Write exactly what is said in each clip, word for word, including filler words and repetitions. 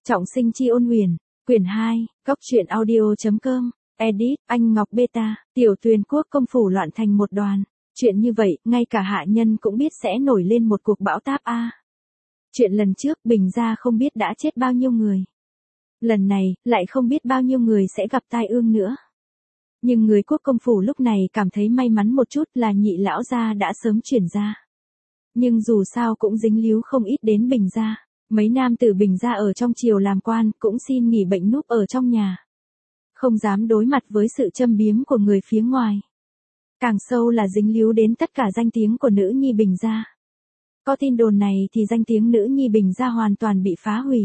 Trọng sinh chi ôn huyền, quyển hai, góc truyện audio.com, edit, anh Ngọc Beta, tiểu tuyền quốc công phủ loạn thành một đoàn. Chuyện như vậy, ngay cả hạ nhân cũng biết sẽ nổi lên một cuộc bão táp a. Chuyện lần trước Bình gia không biết đã chết bao nhiêu người. Lần này, lại không biết bao nhiêu người sẽ gặp tai ương nữa. Nhưng người quốc công phủ lúc này cảm thấy may mắn một chút là nhị lão gia đã sớm chuyển ra. Nhưng dù sao cũng dính líu không ít đến Bình gia. Mấy nam tử Bình gia ở trong triều làm quan cũng xin nghỉ bệnh núp ở trong nhà. Không dám đối mặt với sự châm biếm của người phía ngoài. Càng sâu là dính líu đến tất cả danh tiếng của nữ nhi Bình gia. Có tin đồn này thì danh tiếng nữ nhi Bình gia hoàn toàn bị phá hủy.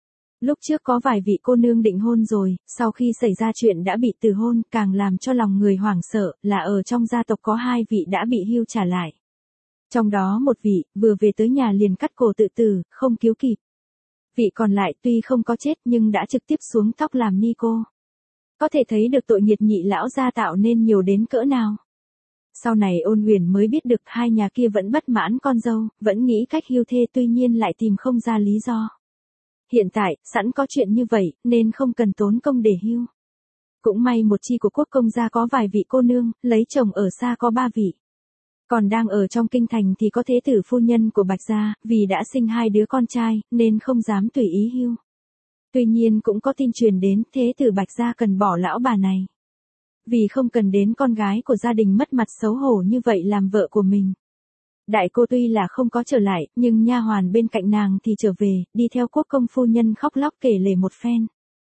Lúc trước có vài vị cô nương định hôn rồi, sau khi xảy ra chuyện đã bị từ hôn, càng làm cho lòng người hoảng sợ là ở trong gia tộc có hai vị đã bị hưu trả lại. Trong đó một vị, vừa về tới nhà liền cắt cổ tự tử, không cứu kịp. Vị còn lại tuy không có chết nhưng đã trực tiếp xuống tóc làm ni cô. Có thể thấy được tội nghiệt nhị lão gia tạo nên nhiều đến cỡ nào. Sau này Ôn Huyền mới biết được hai nhà kia vẫn bất mãn con dâu, vẫn nghĩ cách hưu thê tuy nhiên lại tìm không ra lý do. Hiện tại, sẵn có chuyện như vậy, nên không cần tốn công để hưu. Cũng may một chi của quốc công gia có vài vị cô nương, lấy chồng ở xa có ba vị. Còn đang ở trong kinh thành thì có thế tử phu nhân của Bạch gia, vì đã sinh hai đứa con trai, nên không dám tùy ý hưu. Tuy nhiên cũng có tin truyền đến thế tử Bạch gia cần bỏ lão bà này. Vì không cần đến con gái của gia đình mất mặt xấu hổ như vậy làm vợ của mình. Đại cô tuy là không có trở lại, nhưng nha hoàn bên cạnh nàng thì trở về, đi theo quốc công phu nhân khóc lóc kể lể một phen.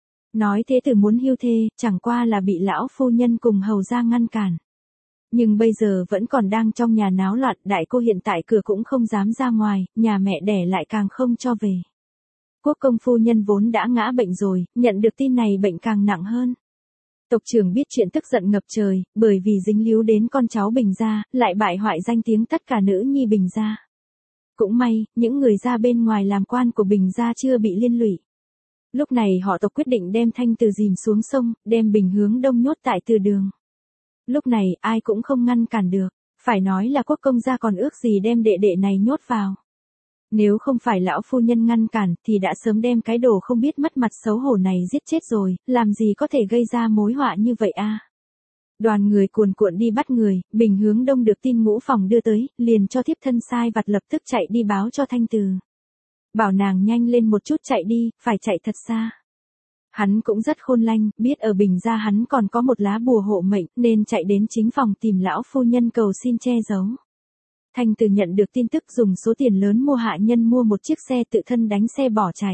Nói thế tử muốn hưu thê, chẳng qua là bị lão phu nhân cùng hầu gia ngăn cản. Nhưng bây giờ vẫn còn đang trong nhà náo loạn, đại cô hiện tại cửa cũng không dám ra ngoài, nhà mẹ đẻ lại càng không cho về. Quốc công phu nhân vốn đã ngã bệnh rồi, nhận được tin này bệnh càng nặng hơn. Tộc trưởng biết chuyện tức giận ngập trời, bởi vì dính líu đến con cháu Bình gia, lại bại hoại danh tiếng tất cả nữ nhi Bình gia. Cũng may, những người ra bên ngoài làm quan của Bình gia chưa bị liên lụy. Lúc này họ tộc quyết định đem Thanh Từ dìm xuống sông, đem Bình hướng đông nhốt tại Từ đường. Lúc này ai cũng không ngăn cản được, phải nói là quốc công gia còn ước gì đem đệ đệ này nhốt vào. Nếu không phải lão phu nhân ngăn cản thì đã sớm đem cái đồ không biết mất mặt xấu hổ này giết chết rồi, làm gì có thể gây ra mối họa như vậy a. Đoàn người cuồn cuộn đi bắt người, Bình hướng đông được tin ngũ phòng đưa tới, liền cho thiếp thân sai vặt lập tức chạy đi báo cho Thanh Từ. Bảo nàng nhanh lên một chút chạy đi, phải chạy thật xa. Hắn cũng rất khôn lanh, biết ở Bình gia hắn còn có một lá bùa hộ mệnh, nên chạy đến chính phòng tìm lão phu nhân cầu xin che giấu. Thanh Từ nhận được tin tức dùng số tiền lớn mua hạ nhân mua một chiếc xe tự thân đánh xe bỏ chạy.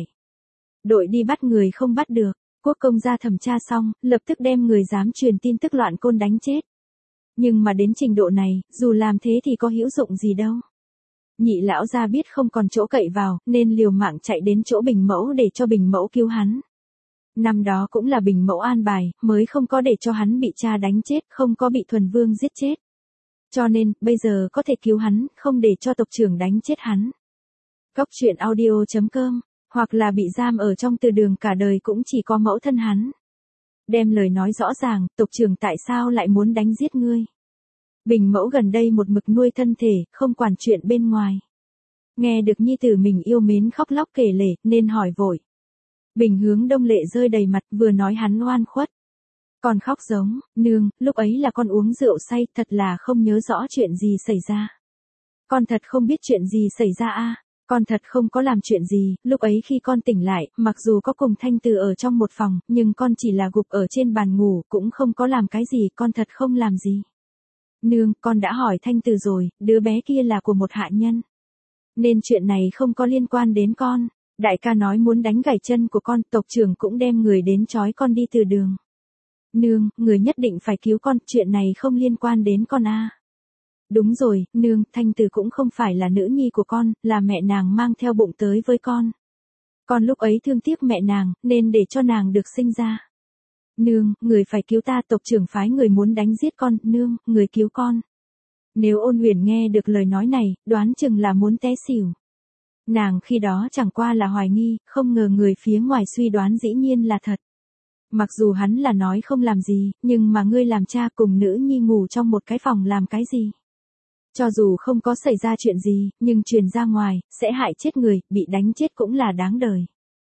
Đội đi bắt người không bắt được, quốc công gia thẩm tra xong, lập tức đem người dám truyền tin tức loạn côn đánh chết. Nhưng mà đến trình độ này, dù làm thế thì có hữu dụng gì đâu. Nhị lão gia biết không còn chỗ cậy vào, nên liều mạng chạy đến chỗ Bình mẫu để cho Bình mẫu cứu hắn. Năm đó cũng là Bình mẫu an bài, mới không có để cho hắn bị cha đánh chết, không có bị Thuần Vương giết chết. Cho nên, bây giờ có thể cứu hắn, không để cho tộc trưởng đánh chết hắn. Góc truyện audio.com, hoặc là bị giam ở trong Từ đường cả đời cũng chỉ có mẫu thân hắn. Đem lời nói rõ ràng, tộc trưởng tại sao lại muốn đánh giết ngươi. Bình mẫu gần đây một mực nuôi thân thể, không quản chuyện bên ngoài. Nghe được nhi tử mình yêu mến khóc lóc kể lể, nên hỏi vội. Bình hướng đông lệ rơi đầy mặt, vừa nói hắn oan khuất. Con khóc giống, nương, lúc ấy là con uống rượu say, thật là không nhớ rõ chuyện gì xảy ra. Con thật không biết chuyện gì xảy ra a, con thật không có làm chuyện gì, lúc ấy khi con tỉnh lại, mặc dù có cùng Thanh Từ ở trong một phòng, nhưng con chỉ là gục ở trên bàn ngủ, cũng không có làm cái gì, con thật không làm gì. Nương, con đã hỏi Thanh Từ rồi, đứa bé kia là của một hạ nhân. Nên chuyện này không có liên quan đến con. Đại ca nói muốn đánh gãy chân của con, tộc trưởng cũng đem người đến trói con đi Từ đường. Nương, người nhất định phải cứu con, chuyện này không liên quan đến con a. Đúng rồi, nương, Thanh Từ cũng không phải là nữ nhi của con, là mẹ nàng mang theo bụng tới với con. Con lúc ấy thương tiếc mẹ nàng, nên để cho nàng được sinh ra. Nương, người phải cứu ta, tộc trưởng phái người muốn đánh giết con, nương, người cứu con. Nếu Ôn Huyền nghe được lời nói này, đoán chừng là muốn té xỉu. Nàng khi đó chẳng qua là hoài nghi, không ngờ người phía ngoài suy đoán dĩ nhiên là thật. Mặc dù hắn là nói không làm gì, nhưng mà ngươi làm cha cùng nữ nhi ngủ trong một cái phòng làm cái gì? Cho dù không có xảy ra chuyện gì, nhưng truyền ra ngoài, sẽ hại chết người, bị đánh chết cũng là đáng đời.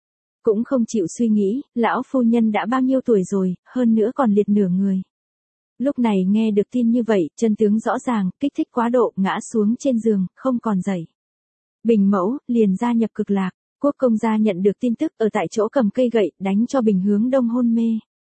Cũng không chịu suy nghĩ, lão phu nhân đã bao nhiêu tuổi rồi, hơn nữa còn liệt nửa người. Lúc này nghe được tin như vậy, chân tướng rõ ràng, kích thích quá độ, ngã xuống trên giường, không còn dậy. Bình Mẫu, liền gia nhập Cực Lạc. Quốc công gia nhận được tin tức ở tại chỗ cầm cây gậy, đánh cho Bình hướng đông hôn mê.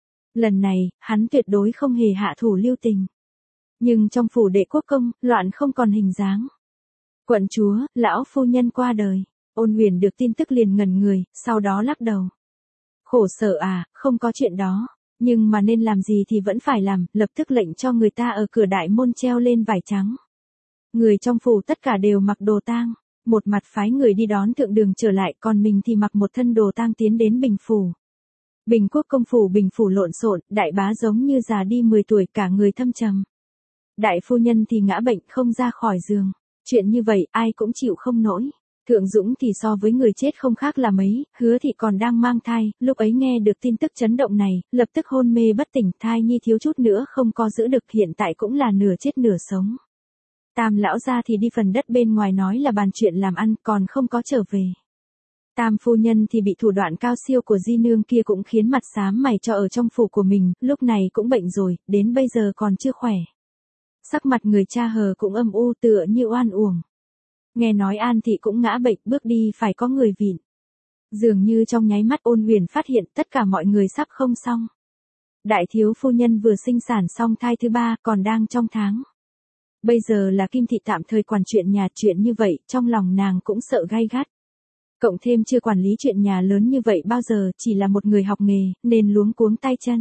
Lần này, hắn tuyệt đối không hề hạ thủ lưu tình. Nhưng trong phủ đệ quốc công, loạn không còn hình dáng. Quận chúa, lão phu nhân qua đời. Ôn Huyền được tin tức liền ngẩn người, sau đó lắc đầu. Khổ sở à, không có chuyện đó. Nhưng mà nên làm gì thì vẫn phải làm, lập tức lệnh cho người ta ở cửa đại môn treo lên vải trắng. Người trong phủ tất cả đều mặc đồ tang. Một mặt phái người đi đón thượng đường trở lại, còn mình thì mặc một thân đồ tang tiến đến Bình phủ. Bình quốc công phủ Bình phủ lộn xộn, đại bá giống như già đi mười tuổi, cả người thâm trầm. Đại phu nhân thì ngã bệnh không ra khỏi giường. Chuyện như vậy ai cũng chịu không nổi. Thượng Dũng thì so với người chết không khác là mấy, Hứa Thị còn đang mang thai, lúc ấy nghe được tin tức chấn động này, lập tức hôn mê bất tỉnh, thai nhi thiếu chút nữa không có giữ được, hiện tại cũng là nửa chết nửa sống. Tam lão gia thì đi phần đất bên ngoài nói là bàn chuyện làm ăn, còn không có trở về. Tam phu nhân thì bị thủ đoạn cao siêu của di nương kia cũng khiến mặt xám mày cho ở trong phủ của mình, lúc này cũng bệnh rồi, đến bây giờ còn chưa khỏe. Sắc mặt người cha hờ cũng âm u tựa như oan uổng. Nghe nói An Thị cũng ngã bệnh, bước đi phải có người vịn. Dường như trong nháy mắt Ôn Huyền phát hiện tất cả mọi người sắp không xong. Đại thiếu phu nhân vừa sinh sản xong thai thứ ba, còn đang trong tháng. Bây giờ là Kim Thị tạm thời quản chuyện nhà, chuyện như vậy, trong lòng nàng cũng sợ gay gắt. Cộng thêm chưa quản lý chuyện nhà lớn như vậy bao giờ, chỉ là một người học nghề, nên luống cuống tay chân.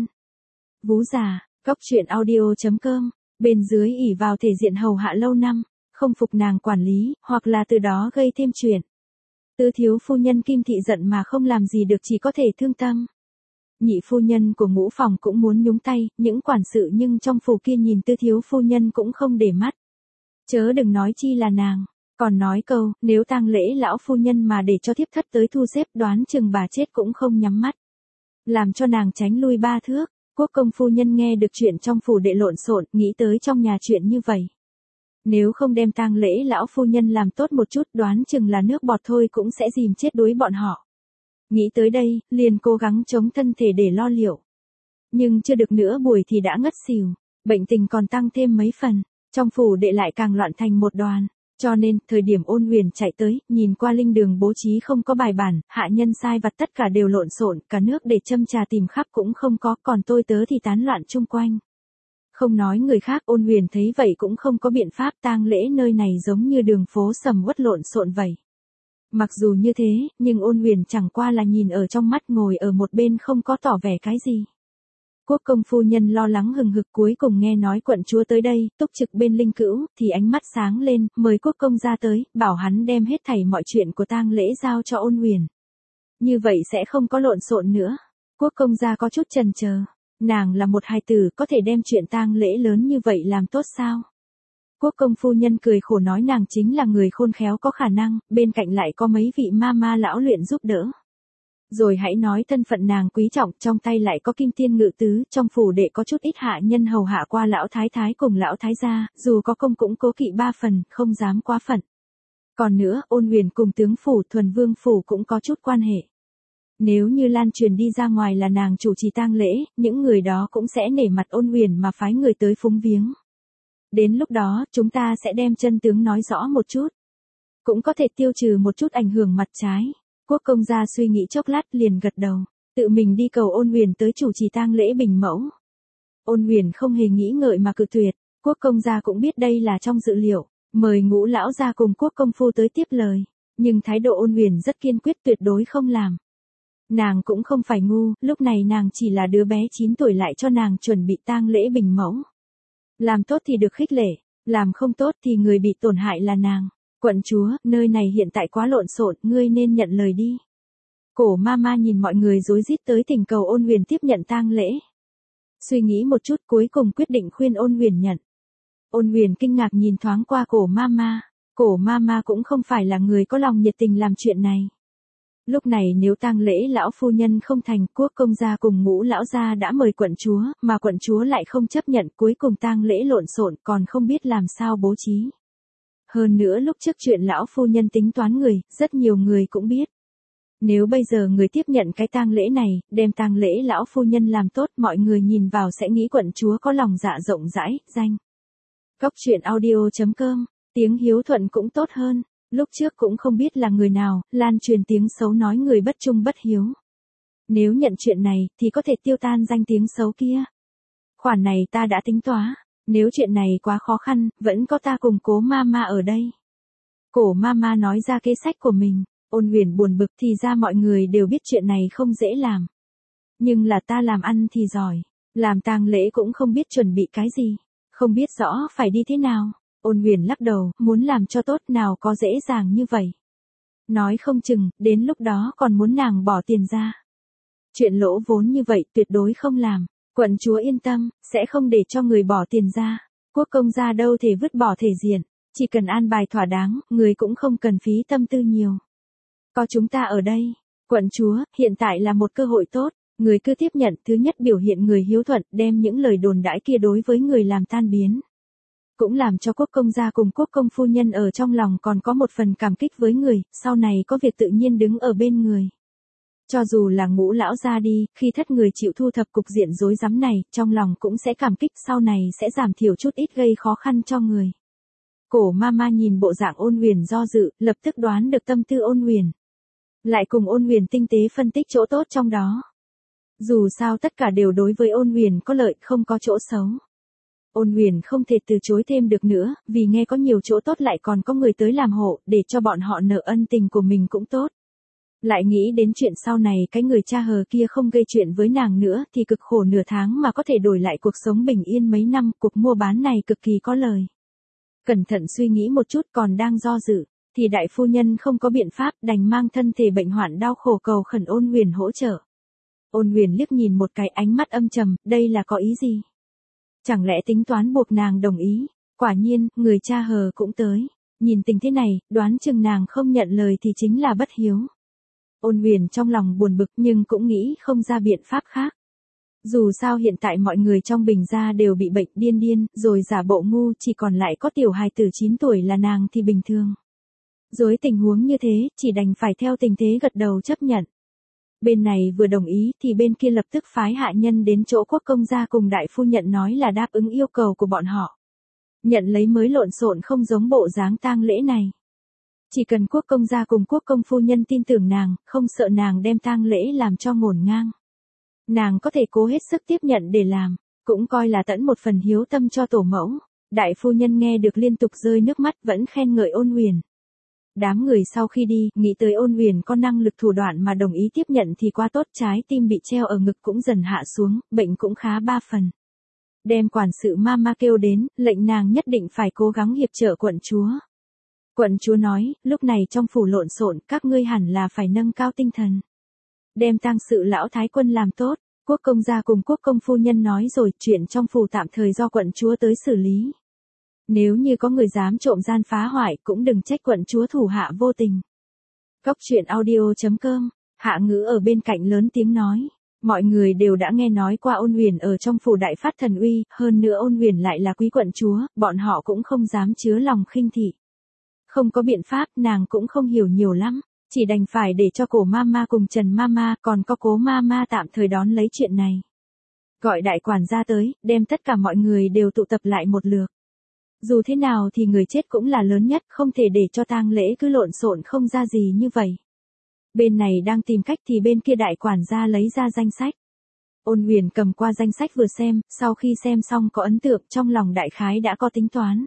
Vú già, góc truyện audio chấm com, bên dưới ỷ vào thể diện hầu hạ lâu năm, không phục nàng quản lý, hoặc là từ đó gây thêm chuyện. Tứ thiếu phu nhân Kim Thị giận mà không làm gì được, chỉ có thể thương tâm. Nhị phu nhân của Ngũ phòng cũng muốn nhúng tay, những quản sự nhưng trong phủ kia nhìn Tư thiếu phu nhân cũng không để mắt. Chớ đừng nói chi là nàng, còn nói câu, nếu tang lễ lão phu nhân mà để cho thiếp thất tới thu xếp, đoán chừng bà chết cũng không nhắm mắt. Làm cho nàng tránh lui ba thước. Quốc công phu nhân nghe được chuyện trong phủ đệ lộn xộn, nghĩ tới trong nhà chuyện như vậy. Nếu không đem tang lễ lão phu nhân làm tốt một chút, đoán chừng là nước bọt thôi cũng sẽ dìm chết đuối bọn họ. Nghĩ tới đây, liền cố gắng chống thân thể để lo liệu. Nhưng chưa được nửa buổi thì đã ngất xỉu, bệnh tình còn tăng thêm mấy phần, trong phủ đệ lại càng loạn thành một đoàn. Cho nên, thời điểm Ôn Huyền chạy tới, nhìn qua linh đường bố trí không có bài bản, hạ nhân sai vặt tất cả đều lộn xộn, cả nước để châm trà tìm khắp cũng không có, còn tôi tớ thì tán loạn chung quanh. Không nói người khác, Ôn Huyền thấy vậy cũng không có biện pháp, tang lễ nơi này giống như đường phố sầm uất lộn xộn vậy. Mặc dù như thế, nhưng Ôn Huyền chẳng qua là nhìn ở trong mắt, ngồi ở một bên không có tỏ vẻ cái gì. Quốc công phu nhân lo lắng hừng hực, cuối cùng nghe nói quận chúa tới đây, túc trực bên linh cữu, thì ánh mắt sáng lên, mời quốc công ra tới, bảo hắn đem hết thảy mọi chuyện của tang lễ giao cho Ôn Huyền. Như vậy sẽ không có lộn xộn nữa. Quốc công gia có chút chần chờ, nàng là một hài tử, có thể đem chuyện tang lễ lớn như vậy làm tốt sao? Quốc công phu nhân cười khổ nói nàng chính là người khôn khéo có khả năng, bên cạnh lại có mấy vị ma ma lão luyện giúp đỡ. Rồi hãy nói thân phận nàng quý trọng, trong tay lại có kim tiên ngự tứ, trong phủ đệ có chút ít hạ nhân hầu hạ qua lão thái thái cùng lão thái gia, dù có công cũng cố kỵ ba phần, không dám quá phận. Còn nữa, Ôn Huyền cùng tướng phủ Thuần Vương phủ cũng có chút quan hệ. Nếu như lan truyền đi ra ngoài là nàng chủ trì tang lễ, những người đó cũng sẽ nể mặt Ôn Huyền mà phái người tới phúng viếng. Đến lúc đó, chúng ta sẽ đem chân tướng nói rõ một chút. Cũng có thể tiêu trừ một chút ảnh hưởng mặt trái. Quốc công gia suy nghĩ chốc lát liền gật đầu, tự mình đi cầu Ôn Huyền tới chủ trì tang lễ Bình mẫu. Ôn Huyền không hề nghĩ ngợi mà cự tuyệt, quốc công gia cũng biết đây là trong dự liệu, mời Ngũ lão gia cùng quốc công phu tới tiếp lời, nhưng thái độ Ôn Huyền rất kiên quyết, tuyệt đối không làm. Nàng cũng không phải ngu, lúc này nàng chỉ là đứa bé chín tuổi, lại cho nàng chuẩn bị tang lễ Bình mẫu. Làm tốt thì được khích lệ, làm không tốt thì người bị tổn hại là nàng. Quận chúa, nơi này hiện tại quá lộn xộn, ngươi nên nhận lời đi. Cổ ma ma nhìn mọi người rối rít tới thỉnh cầu Ôn Huyền tiếp nhận tang lễ. Suy nghĩ một chút cuối cùng quyết định khuyên Ôn Huyền nhận. Ôn Huyền kinh ngạc nhìn thoáng qua cổ ma ma. Cổ ma ma cũng không phải là người có lòng nhiệt tình làm chuyện này. Lúc này nếu tang lễ lão phu nhân không thành, quốc công gia cùng Ngũ lão gia đã mời quận chúa, mà quận chúa lại không chấp nhận, cuối cùng tang lễ lộn xộn, còn không biết làm sao bố trí. Hơn nữa lúc trước chuyện lão phu nhân tính toán người, rất nhiều người cũng biết. Nếu bây giờ người tiếp nhận cái tang lễ này, đem tang lễ lão phu nhân làm tốt, mọi người nhìn vào sẽ nghĩ quận chúa có lòng dạ rộng rãi, danh. Cóc truyện audio chấm com, tiếng hiếu thuận cũng tốt hơn, lúc trước cũng không biết là người nào, lan truyền tiếng xấu nói người bất trung bất hiếu. Nếu nhận chuyện này, thì có thể tiêu tan danh tiếng xấu kia. Khoản này ta đã tính toán, nếu chuyện này quá khó khăn, vẫn có ta cùng Cố Mama ở đây. Cổ Mama nói ra kế sách của mình. Ôn Huyền buồn bực, thì ra mọi người đều biết chuyện này không dễ làm. Nhưng là ta làm ăn thì giỏi, làm tang lễ cũng không biết chuẩn bị cái gì, không biết rõ phải đi thế nào. Ôn Huyền lắc đầu, muốn làm cho tốt nào có dễ dàng như vậy. Nói không chừng, đến lúc đó còn muốn nàng bỏ tiền ra. Chuyện lỗ vốn như vậy tuyệt đối không làm, quận chúa yên tâm, sẽ không để cho người bỏ tiền ra. Quốc công gia đâu thể vứt bỏ thể diện, chỉ cần an bài thỏa đáng, người cũng không cần phí tâm tư nhiều. Có chúng ta ở đây, quận chúa, hiện tại là một cơ hội tốt, người cứ tiếp nhận. Thứ nhất, biểu hiện người hiếu thuận, đem những lời đồn đãi kia đối với người làm tan biến. Cũng làm cho quốc công gia cùng quốc công phu nhân ở trong lòng còn có một phần cảm kích với người, sau này có việc tự nhiên đứng ở bên người. Cho dù là Ngũ lão ra đi, khi thất người chịu thu thập cục diện rối rắm này, trong lòng cũng sẽ cảm kích, sau này sẽ giảm thiểu chút ít gây khó khăn cho người. Cổ Mama nhìn bộ dạng Ôn Huyền do dự, lập tức đoán được tâm tư Ôn Huyền. Lại cùng Ôn Huyền tinh tế phân tích chỗ tốt trong đó. Dù sao tất cả đều đối với Ôn Huyền có lợi, không có chỗ xấu. Ôn Huyền không thể từ chối thêm được nữa, vì nghe có nhiều chỗ tốt lại còn có người tới làm hộ, để cho bọn họ nợ ân tình của mình cũng tốt. Lại nghĩ đến chuyện sau này cái người cha hờ kia không gây chuyện với nàng nữa thì cực khổ nửa tháng mà có thể đổi lại cuộc sống bình yên mấy năm, cuộc mua bán này cực kỳ có lời. Cẩn thận suy nghĩ một chút còn đang do dự, thì đại phu nhân không có biện pháp đành mang thân thể bệnh hoạn đau khổ cầu khẩn Ôn Huyền hỗ trợ. Ôn Huyền liếc nhìn một cái ánh mắt âm trầm, đây là có ý gì? Chẳng lẽ tính toán buộc nàng đồng ý? Quả nhiên, người cha hờ cũng tới. Nhìn tình thế này, đoán chừng nàng không nhận lời thì chính là bất hiếu. Ôn Huyền trong lòng buồn bực nhưng cũng nghĩ không ra biện pháp khác. Dù sao hiện tại mọi người trong Bình gia đều bị bệnh điên điên, rồi giả bộ ngu, chỉ còn lại có tiểu hài tử chín tuổi là nàng thì bình thường. Dưới tình huống như thế, chỉ đành phải theo tình thế gật đầu chấp nhận. Bên này vừa đồng ý thì bên kia lập tức phái hạ nhân đến chỗ quốc công gia cùng đại phu nhận nói là đáp ứng yêu cầu của bọn họ. Nhận lấy mới lộn xộn không giống bộ dáng tang lễ này. Chỉ cần quốc công gia cùng quốc công phu nhân tin tưởng nàng, không sợ nàng đem tang lễ làm cho ngổn ngang. Nàng có thể cố hết sức tiếp nhận để làm, cũng coi là tẫn một phần hiếu tâm cho tổ mẫu. Đại phu nhân nghe được liên tục rơi nước mắt vẫn khen ngợi Ôn Huyền. Đám người sau khi đi, nghĩ tới Ôn Huyền có năng lực thủ đoạn mà đồng ý tiếp nhận thì quá tốt, trái tim bị treo ở ngực cũng dần hạ xuống, bệnh cũng khá ba phần. Đem quản sự Mama kêu đến, lệnh nàng nhất định phải cố gắng hiệp trợ quận chúa. Quận chúa nói, lúc này trong phủ lộn xộn, các ngươi hẳn là phải nâng cao tinh thần. Đem tang sự lão thái quân làm tốt, quốc công gia cùng quốc công phu nhân nói rồi, chuyện trong phủ tạm thời do quận chúa tới xử lý. Nếu như có người dám trộm gian phá hoại cũng đừng trách quận chúa thủ hạ vô tình. Cóc truyện audio chấm com, Hạ Ngữ ở bên cạnh lớn tiếng nói. Mọi người đều đã nghe nói qua Ôn Huyền ở trong phủ đại phát thần uy, hơn nữa Ôn Huyền lại là quý quận chúa, bọn họ cũng không dám chứa lòng khinh thị. Không có biện pháp, nàng cũng không hiểu nhiều lắm, chỉ đành phải để cho Cổ Mama cùng Trần Mama còn có Cố Mama tạm thời đón lấy chuyện này. Gọi đại quản gia tới, đem tất cả mọi người đều tụ tập lại một lượt. Dù thế nào thì người chết cũng là lớn nhất, không thể để cho tang lễ cứ lộn xộn không ra gì như vậy. Bên này đang tìm cách thì bên kia đại quản gia lấy ra danh sách. Ôn Huyền cầm qua danh sách vừa xem, sau khi xem xong có ấn tượng, trong lòng đại khái đã có tính toán.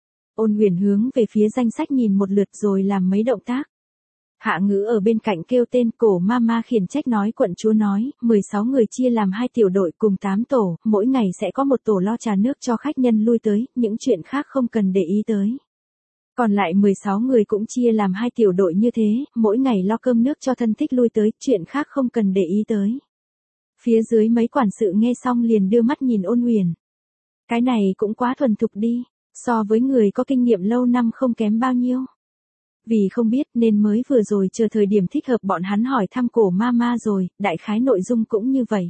Ôn Huyền hướng về phía danh sách nhìn một lượt rồi làm mấy động tác. Hạ Ngữ ở bên cạnh kêu tên, Cổ Mama khiển trách nói quận chúa nói, mười sáu người chia làm hai tiểu đội cùng tám tổ, mỗi ngày sẽ có một tổ lo trà nước cho khách nhân lui tới, những chuyện khác không cần để ý tới. Còn lại mười sáu người cũng chia làm hai tiểu đội như thế, mỗi ngày lo cơm nước cho thân thích lui tới, chuyện khác không cần để ý tới. Phía dưới mấy quản sự nghe xong liền đưa mắt nhìn Ôn Huyền. Cái này cũng quá thuần thục đi, so với người có kinh nghiệm lâu năm không kém bao nhiêu. Vì không biết nên mới vừa rồi chờ thời điểm thích hợp bọn hắn hỏi thăm Cổ Mama rồi, đại khái nội dung cũng như vậy.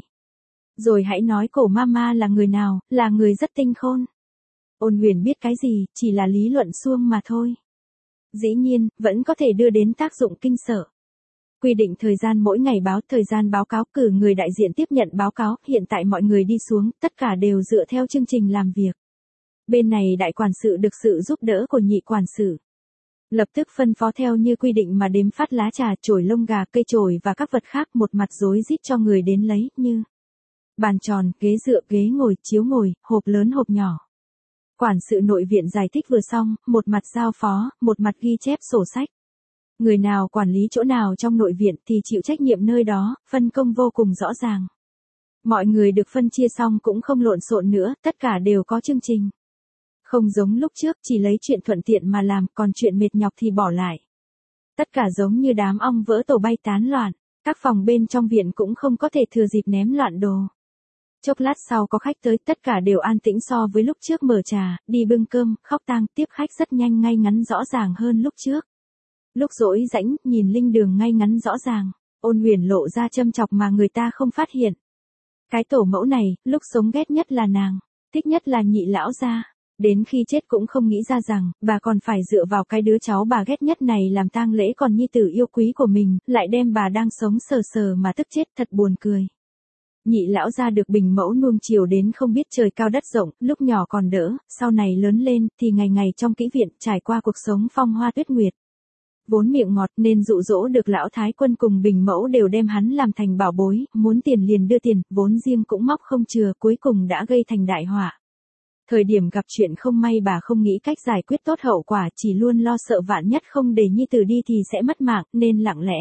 Rồi hãy nói Cổ Mama là người nào, là người rất tinh khôn. Ôn Huyền biết cái gì, chỉ là lý luận suông mà thôi. Dĩ nhiên, vẫn có thể đưa đến tác dụng kinh sợ. Quy định thời gian mỗi ngày báo thời gian báo cáo, cử người đại diện tiếp nhận báo cáo, hiện tại mọi người đi xuống, tất cả đều dựa theo chương trình làm việc. Bên này đại quản sự được sự giúp đỡ của nhị quản sự. Lập tức phân phó theo như quy định mà đếm phát lá trà, chổi lông gà, cây chổi và các vật khác một mặt rối rít cho người đến lấy, như bàn tròn, ghế dựa, ghế ngồi, chiếu ngồi, hộp lớn hộp nhỏ. Quản sự nội viện giải thích vừa xong, một mặt giao phó, một mặt ghi chép sổ sách. Người nào quản lý chỗ nào trong nội viện thì chịu trách nhiệm nơi đó, phân công vô cùng rõ ràng. Mọi người được phân chia xong cũng không lộn xộn nữa, tất cả đều có chương trình. Không giống lúc trước chỉ lấy chuyện thuận tiện mà làm, còn chuyện mệt nhọc thì bỏ lại. Tất cả giống như đám ong vỡ tổ bay tán loạn, các phòng bên trong viện cũng không có thể thừa dịp ném loạn đồ. Chốc lát sau có khách tới, tất cả đều an tĩnh so với lúc trước mở trà, đi bưng cơm, khóc tang, tiếp khách rất nhanh ngay ngắn rõ ràng hơn lúc trước. Lúc rỗi rãnh, nhìn linh đường ngay ngắn rõ ràng, Ôn Huyền lộ ra châm chọc mà người ta không phát hiện. Cái tổ mẫu này, lúc sống ghét nhất là nàng, thích nhất là nhị lão gia. Đến khi chết cũng không nghĩ ra rằng, bà còn phải dựa vào cái đứa cháu bà ghét nhất này làm tang lễ, còn nhi tử yêu quý của mình, lại đem bà đang sống sờ sờ mà tức chết, thật buồn cười. Nhị lão gia được Bình mẫu nuông chiều đến không biết trời cao đất rộng, lúc nhỏ còn đỡ, sau này lớn lên, thì ngày ngày trong kỹ viện, trải qua cuộc sống phong hoa tuyết nguyệt. Vốn miệng ngọt nên dụ dỗ được lão thái quân cùng Bình mẫu đều đem hắn làm thành bảo bối, muốn tiền liền đưa tiền, vốn riêng cũng móc không chừa, cuối cùng đã gây thành đại họa. Thời điểm gặp chuyện không may bà không nghĩ cách giải quyết tốt hậu quả, chỉ luôn lo sợ vạn nhất không để nhi tử đi thì sẽ mất mạng, nên lặng lẽ.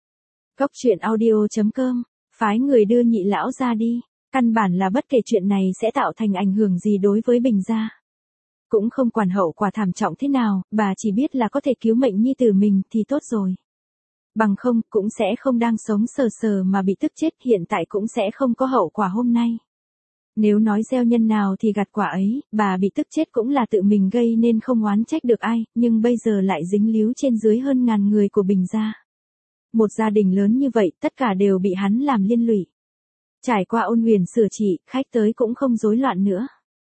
Cốc truyện audio chấm com, phái người đưa nhị lão ra đi, căn bản là bất kể chuyện này sẽ tạo thành ảnh hưởng gì đối với Bình gia. Cũng không quản hậu quả thảm trọng thế nào, bà chỉ biết là có thể cứu mệnh nhi tử mình thì tốt rồi. Bằng không, cũng sẽ không đang sống sờ sờ mà bị tức chết, hiện tại cũng sẽ không có hậu quả hôm nay. Nếu nói gieo nhân nào thì gặt quả ấy, bà bị tức chết cũng là tự mình gây nên không oán trách được ai, nhưng bây giờ lại dính líu trên dưới hơn ngàn người của Bình gia. Một gia đình lớn như vậy, tất cả đều bị hắn làm liên lụy. Trải qua Ôn Huyền sửa trị, khách tới cũng không rối loạn nữa.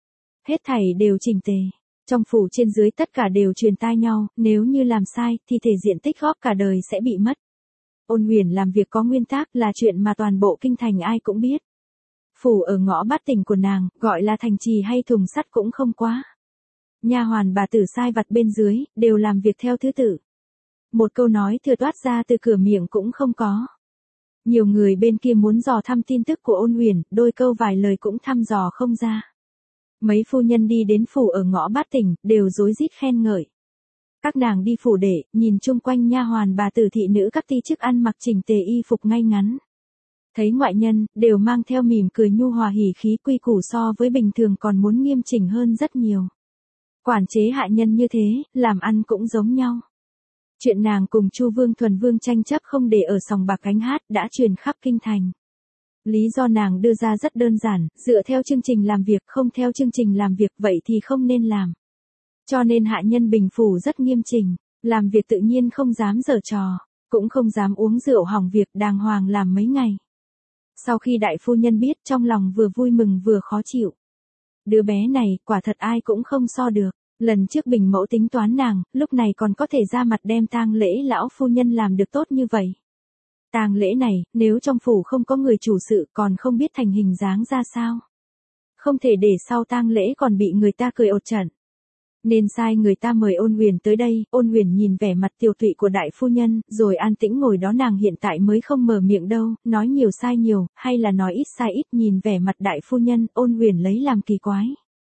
Hết thảy đều chỉnh tề. Trong phủ trên dưới tất cả đều truyền tai nhau, nếu như làm sai, thì thể diện tích góp cả đời sẽ bị mất. Ôn Huyền làm việc có nguyên tắc là chuyện mà toàn bộ kinh thành ai cũng biết. Phủ ở ngõ Bát Tỉnh của nàng, gọi là thành trì hay thùng sắt cũng không quá. Nha hoàn bà tử sai vặt bên dưới, đều làm việc theo thứ tự. Một câu nói thừa toát ra từ cửa miệng cũng không có. Nhiều người bên kia muốn dò thăm tin tức của Ôn Huyền, đôi câu vài lời cũng thăm dò không ra. Mấy phu nhân đi đến phủ ở ngõ Bát Tỉnh, đều rối rít khen ngợi. Các nàng đi phủ để, nhìn chung quanh nha hoàn bà tử thị nữ các ti chức ăn mặc chỉnh tề y phục ngay ngắn. Thấy ngoại nhân, đều mang theo mỉm cười nhu hòa hỉ khí, quy củ so với bình thường còn muốn nghiêm chỉnh hơn rất nhiều. Quản chế hạ nhân như thế, làm ăn cũng giống nhau. Chuyện nàng cùng Chu Vương Thuần Vương tranh chấp không để ở sòng bạc cánh hát đã truyền khắp kinh thành. Lý do nàng đưa ra rất đơn giản, dựa theo chương trình làm việc, không theo chương trình làm việc vậy thì không nên làm. Cho nên hạ nhân Bình phủ rất nghiêm chỉnh, làm việc tự nhiên không dám giở trò, cũng không dám uống rượu hỏng việc, đàng hoàng làm mấy ngày. Sau khi đại phu nhân biết, trong lòng vừa vui mừng vừa khó chịu. Đứa bé này, quả thật ai cũng không so được. Lần trước Bình mẫu tính toán nàng, lúc này còn có thể ra mặt đem tang lễ lão phu nhân làm được tốt như vậy. Tang lễ này, nếu trong phủ không có người chủ sự, còn không biết thành hình dáng ra sao. Không thể để sau tang lễ còn bị người ta cười ột trận. Nên sai người ta mời Ôn Huyền tới đây. Ôn Huyền nhìn vẻ mặt tiều tụy của đại phu nhân, rồi an tĩnh ngồi đó. Nàng hiện tại mới không mở miệng đâu, nói nhiều sai nhiều, hay là nói ít sai ít. Nhìn vẻ mặt đại phu nhân, Ôn Huyền lấy làm kỳ quái.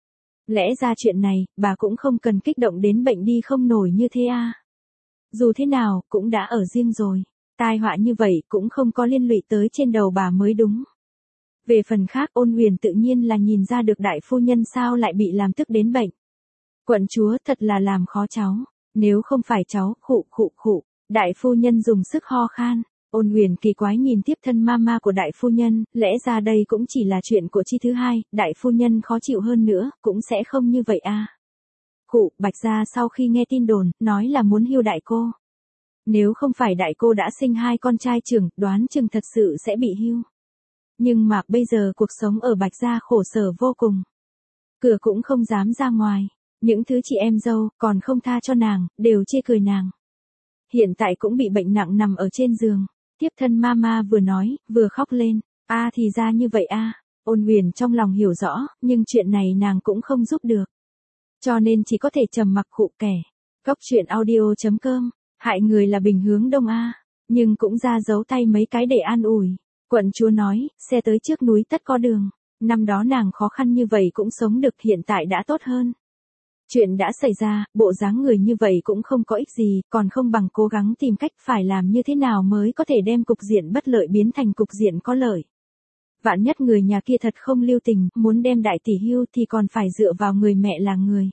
Lẽ ra chuyện này, bà cũng không cần kích động đến bệnh đi không nổi như thế à. Dù thế nào, cũng đã ở riêng rồi. Tai họa như vậy cũng không có liên lụy tới trên đầu bà mới đúng. Về phần khác, Ôn Huyền tự nhiên là nhìn ra được đại phu nhân sao lại bị làm tức đến bệnh. Quận chúa thật là làm khó cháu, nếu không phải cháu, khụ khụ khụ, đại phu nhân dùng sức ho khan. Ôn Huyền kỳ quái nhìn tiếp thân mama của đại phu nhân, lẽ ra đây cũng chỉ là chuyện của chi thứ hai, đại phu nhân khó chịu hơn nữa, cũng sẽ không như vậy à. Khụ, Bạch gia sau khi nghe tin đồn, nói là muốn hưu đại cô. Nếu không phải đại cô đã sinh hai con trai trưởng, đoán chừng thật sự sẽ bị hưu. Nhưng mà bây giờ cuộc sống ở Bạch gia khổ sở vô cùng. Cửa cũng không dám ra ngoài. Những thứ chị em dâu, còn không tha cho nàng, đều chê cười nàng. Hiện tại cũng bị bệnh nặng nằm ở trên giường. Tiếp thân mama vừa nói, vừa khóc lên. A à, thì ra như vậy a. À. Ôn Huyền trong lòng hiểu rõ, nhưng chuyện này nàng cũng không giúp được. Cho nên chỉ có thể trầm mặc khụ kẻ. Góc chuyện audio chấm com, hại người là bình hướng đông a, nhưng cũng ra giấu tay mấy cái để an ủi. Quận chúa nói, xe tới trước núi tất có đường. Năm đó nàng khó khăn như vậy cũng sống được, hiện tại đã tốt hơn. Chuyện đã xảy ra, bộ dáng người như vậy cũng không có ích gì, còn không bằng cố gắng tìm cách phải làm như thế nào mới có thể đem cục diện bất lợi biến thành cục diện có lợi. Vạn nhất người nhà kia thật không lưu tình, muốn đem đại tỷ hưu thì còn phải dựa vào người mẹ là người.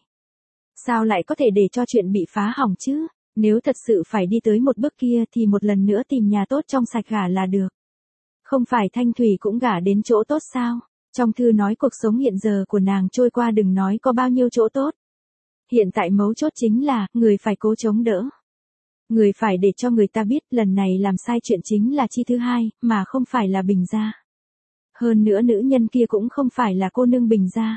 Sao lại có thể để cho chuyện bị phá hỏng chứ? Nếu thật sự phải đi tới một bước kia thì một lần nữa tìm nhà tốt trong sạch gả là được. Không phải Thanh Thủy cũng gả đến chỗ tốt sao? Trong thư nói cuộc sống hiện giờ của nàng trôi qua đừng nói có bao nhiêu chỗ tốt. Hiện tại mấu chốt chính là, người phải cố chống đỡ. Người phải để cho người ta biết lần này làm sai chuyện chính là Chi thứ hai, mà không phải là Bình gia. Hơn nữa nữ nhân kia cũng không phải là cô nương Bình gia.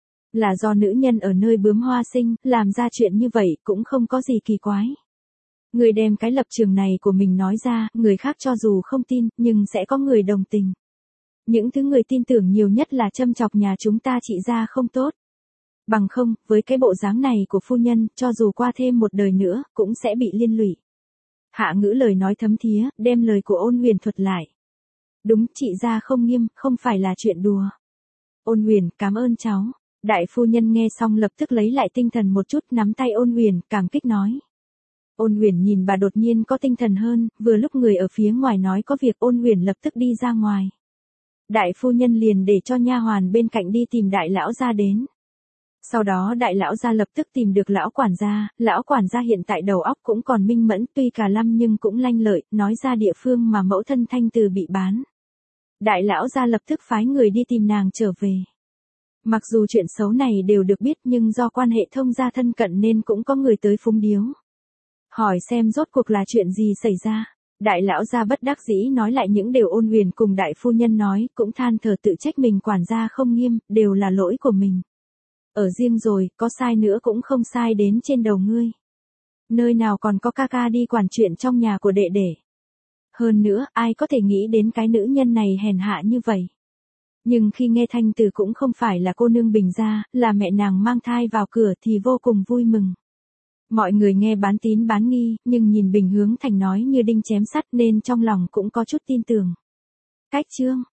Là do nữ nhân ở nơi bướm hoa sinh, làm ra chuyện như vậy cũng không có gì kỳ quái. Người đem cái lập trường này của mình nói ra, người khác cho dù không tin, nhưng sẽ có người đồng tình. Những thứ người tin tưởng nhiều nhất là châm chọc nhà chúng ta chị ra không tốt. Bằng không, với cái bộ dáng này của phu nhân, cho dù qua thêm một đời nữa, cũng sẽ bị liên lụy. Hạ Ngữ lời nói thấm thía, đem lời của Ôn Huyền thuật lại. Đúng, chị ra không nghiêm, không phải là chuyện đùa. Ôn Huyền, cảm ơn cháu. Đại phu nhân nghe xong lập tức lấy lại tinh thần một chút, nắm tay Ôn Huyền, cảm kích nói. Ôn Huyền nhìn bà đột nhiên có tinh thần hơn, vừa lúc người ở phía ngoài nói có việc, Ôn Huyền lập tức đi ra ngoài. Đại phu nhân liền để cho nha hoàn bên cạnh đi tìm đại lão gia đến. Sau đó đại lão gia lập tức tìm được lão quản gia, lão quản gia hiện tại đầu óc cũng còn minh mẫn, tuy cà lăm nhưng cũng lanh lợi, nói ra địa phương mà mẫu thân Thanh Từ bị bán. Đại lão gia lập tức phái người đi tìm nàng trở về. Mặc dù chuyện xấu này đều được biết nhưng do quan hệ thông gia thân cận nên cũng có người tới phúng điếu. Hỏi xem rốt cuộc là chuyện gì xảy ra. Đại lão gia bất đắc dĩ nói lại những điều Ôn Huyền cùng đại phu nhân nói, cũng than thở tự trách mình quản gia không nghiêm, đều là lỗi của mình. Ở riêng rồi, có sai nữa cũng không sai đến trên đầu ngươi. Nơi nào còn có ca ca đi quản chuyện trong nhà của đệ đệ. Hơn nữa, ai có thể nghĩ đến cái nữ nhân này hèn hạ như vậy. Nhưng khi nghe Thanh Từ cũng không phải là cô nương Bình gia, là mẹ nàng mang thai vào cửa thì vô cùng vui mừng. Mọi người nghe bán tín bán nghi, nhưng nhìn Bình Hướng Thành nói như đinh chém sắt nên trong lòng cũng có chút tin tưởng. Cách chương